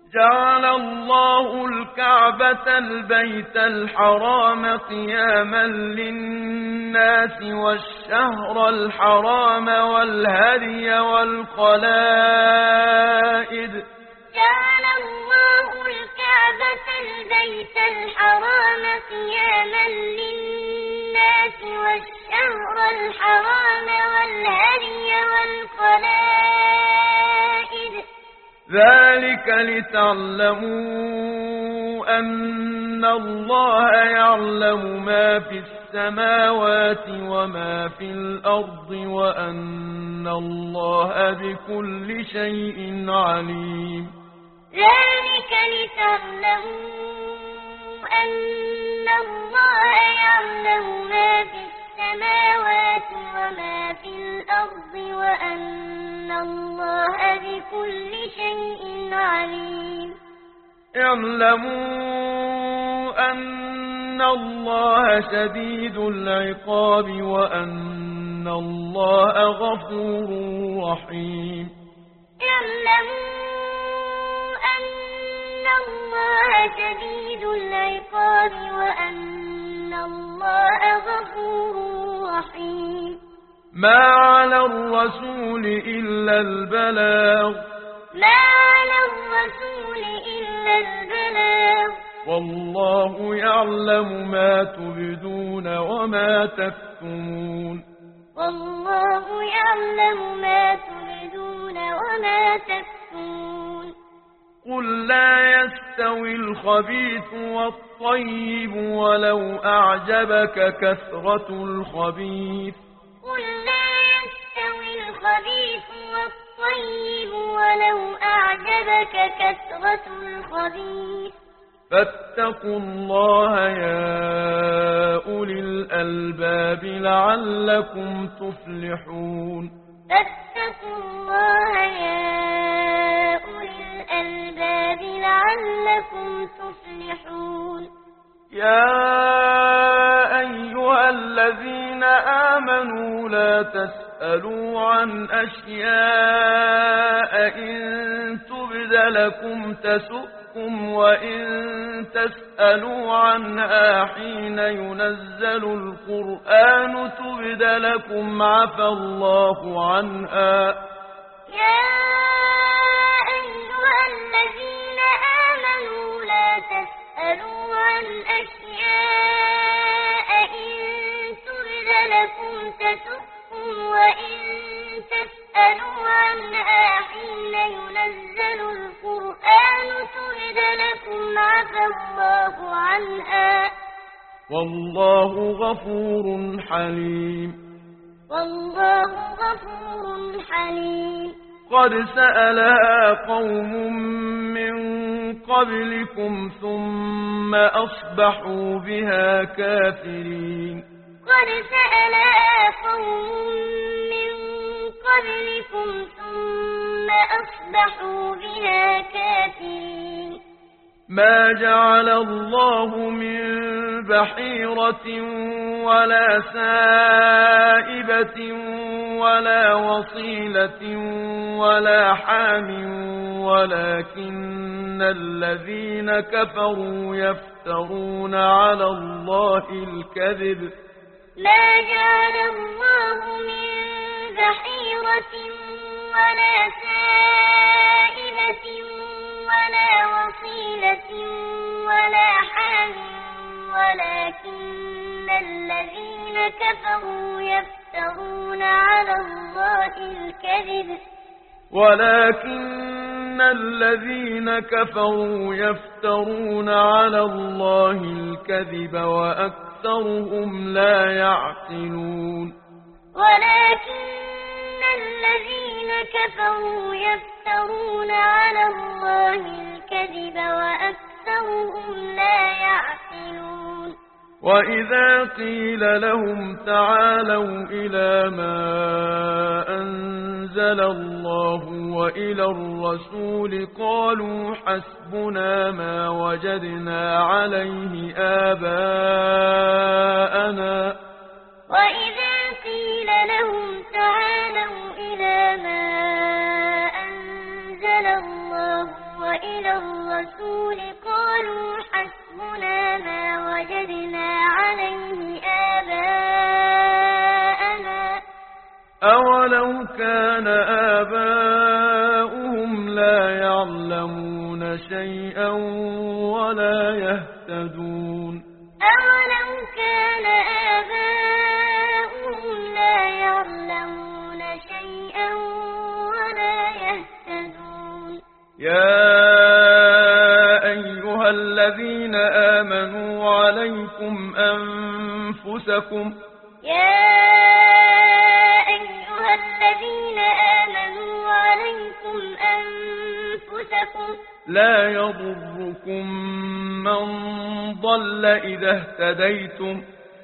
جعل الله الكعبة البيت الحرام قياما للناس والشهر الحرام والهدي والقلائد. جعل الله الكعبة البيت الحرام قياما للناس والشهر الحرام والهدي والقلائد. ذلك لتعلموا أن الله يعلم ما في السماوات وما في الأرض وأن الله بكل شيء عليم. ذلك لتعلموا أن الله يعلم ما في السماوات وما في الأرض وأن الله بكل شيء عليم. اعلموا أن الله شديد العقاب وأن الله غفور رحيم. اعلموا أن الله شديد العقاب وأن الله غفور رحيم. ما على الرسول إلا البلاغ. ما على الرسول إلا البلاغ. والله يعلم ما تبدون وما تكتمون. والله يعلم ما تبدون وما تكتمون. قل لا يستوي الخبيث والطيب ولو أعجبك كثرة الخبيث. قل لا يستوي الخبيث والطيب ولو أعجبك كثرة الخبيث. فاتقوا الله يا أولي الألباب لعلكم تفلحون. فاتقوا الله يا أولي الألباب لعلكم تفلحون. يا أيها الذين آمنوا لا تسألوا عن أشياء إن تبد لكم تسؤكم وإن تسألوا عنها حين ينزل القرآن تبد لكم عفى الله عنها. يا أيها الذين آمنوا لا تسألوا عن أشياء إن تبد لكم تسؤكم وإن تسألوا عنها حين ينزل القرآن تبد لكم عفى الله عنها. والله غفور حليم. والله غفور حليم. قد سألها قوم من قبلكم ثم أصبحوا بها كافرين. قد سألها قوم من قبلكم ثم أصبحوا بها كافرين. ما جعل الله من بحيرة ولا سائبة ولا وصيلة ولا حام ولكن الذين كفروا يفترون على الله الكذب. ما جعل الله من بحيرة ولا سائبة ولا وصيلة ولا حام ولكن الذين كفروا يفترون على الله الكذب. ولكن الذين كفروا يفترون على الله الكذب وأكثرهم لا يعقلون. ولكن الذين كفروا يفترون على الله الكذب وأكثرهم لا يعقلون. وإذا قيل لهم تعالوا إلى ما أنزل الله وإلى الرسول قالوا حسبنا ما وجدنا عليه آباءنا. وإذا قيل لهم تعالوا إلى ما أنزل الله وإلى الرسول قالوا حسبنا ما وجدنا عليه آباءنا أولو كان آباؤهم لا يعلمون شيئا ولا يهتدون أولو كان آباؤهم لا يعلمون شيئا ولا يهتدون يا أيها الذين آمنوا عليكم أنفسكم الذين آمنوا عليكم أنفسكم لا يضركم من ضل إذا اهتديتم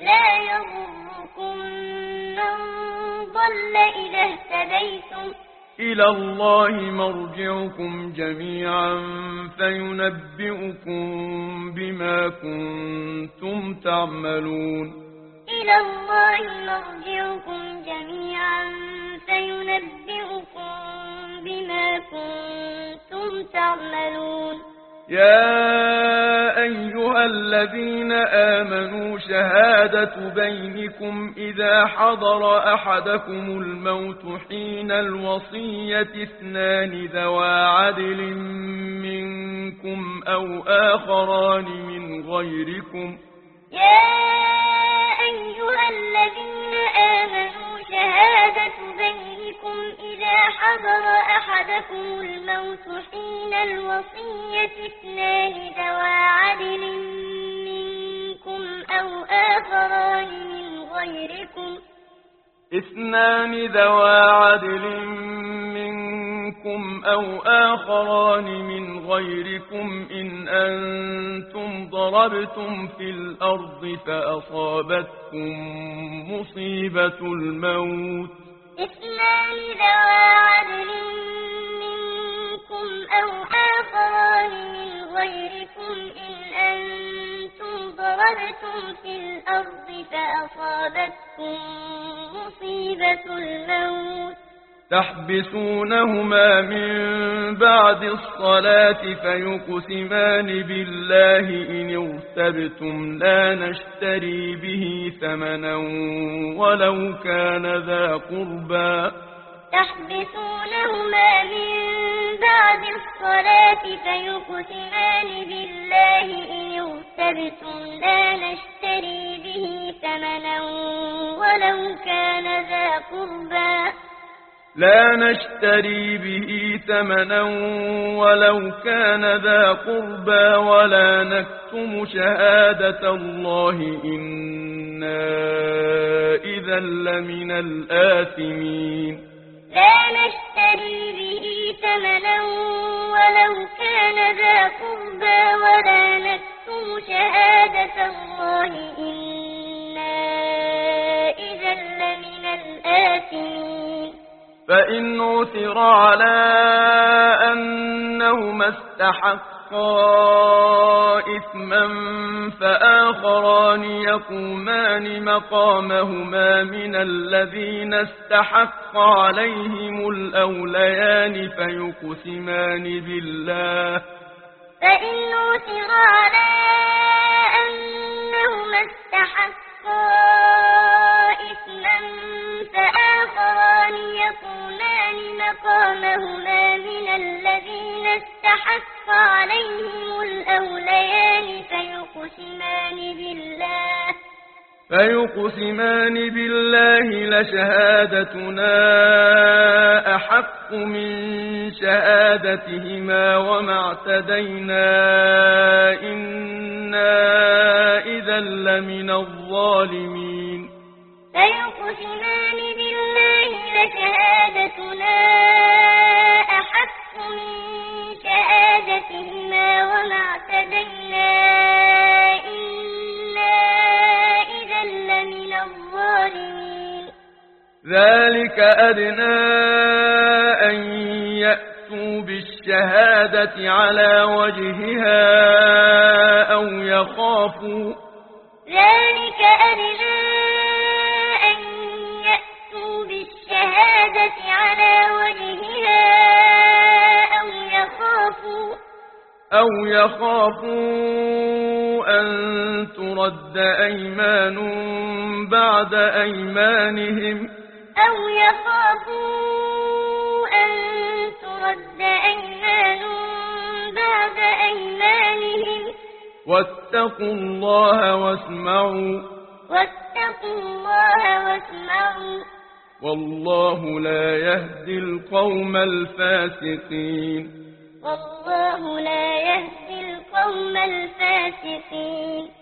إلى الله مرجعكم جميعا فينبئكم بما كنتم تعملون إلى الله مرجعكم جميعا فينبئكم بما كنتم تعملون يا أيها الذين آمنوا شهادة بينكم إذا حضر أحدكم الموت حين الوصية اثنان ذوى عدل منكم أو آخران من غيركم أيها الذين آمنوا شهادة بينكم إذا حضر أحدكم الموت حين الوصية اثنان ذوى عدل منكم أو آخران من غيركم إن أنتم ضربتم في الأرض فأصابتكم مصيبة الموت اثنان ذوى عدل منكم أو آخران من غيركم إن أنتم ضربتم في الأرض فأصابتكم مصيبة الموت تحبسونهما من بعد الصلاة فيقسمان بالله إن ارتبتم لا نشتري به ثمنا ولو كان ذا قربى تحبسونهما من بعد الصلاة فيقسمان بالله إن ارتبتم لا نشتري به ثمنا ولو كان ذا قربى لا نشتري به ثمنا ولو كان ذا قربى ولا نكتم شهادة الله إنا إذا لمن الآثمين لا نشتري به ثمنا ولو كان ذا قربى ولا نكتم شهادة الله إنا إذا لمن الآثمين فإن عثر على أنهما استحقا إثما فآخران يقومان مقامهما من الذين استحق عليهم الأوليان فإن عثر على أنهما استحقا إثما فآخران يقومان مقامهما من الذين استحق عليهم الأوليان فيقسمان بالله لشهادتنا أحق من شهادتهما وما اعتدينا إنا إذا لمن الظالمين فيقسمان بالله لشهادتنا أحق من شهادتهما وما اعتدينا إنا إذا لمن الظالمين ذلك أدنى أن يأتوا بالشهادة على وجهها أو يخافوا أو يخافوا أن ترد أيمان بعد أيمانهم أو يخافوا أن ترد أيمان بعد أيمانهم واتقوا الله واسمعوا واتقوا الله واسمعوا والله لا يهدي القوم الفاسقين والله لا يهدي القوم الفاسقين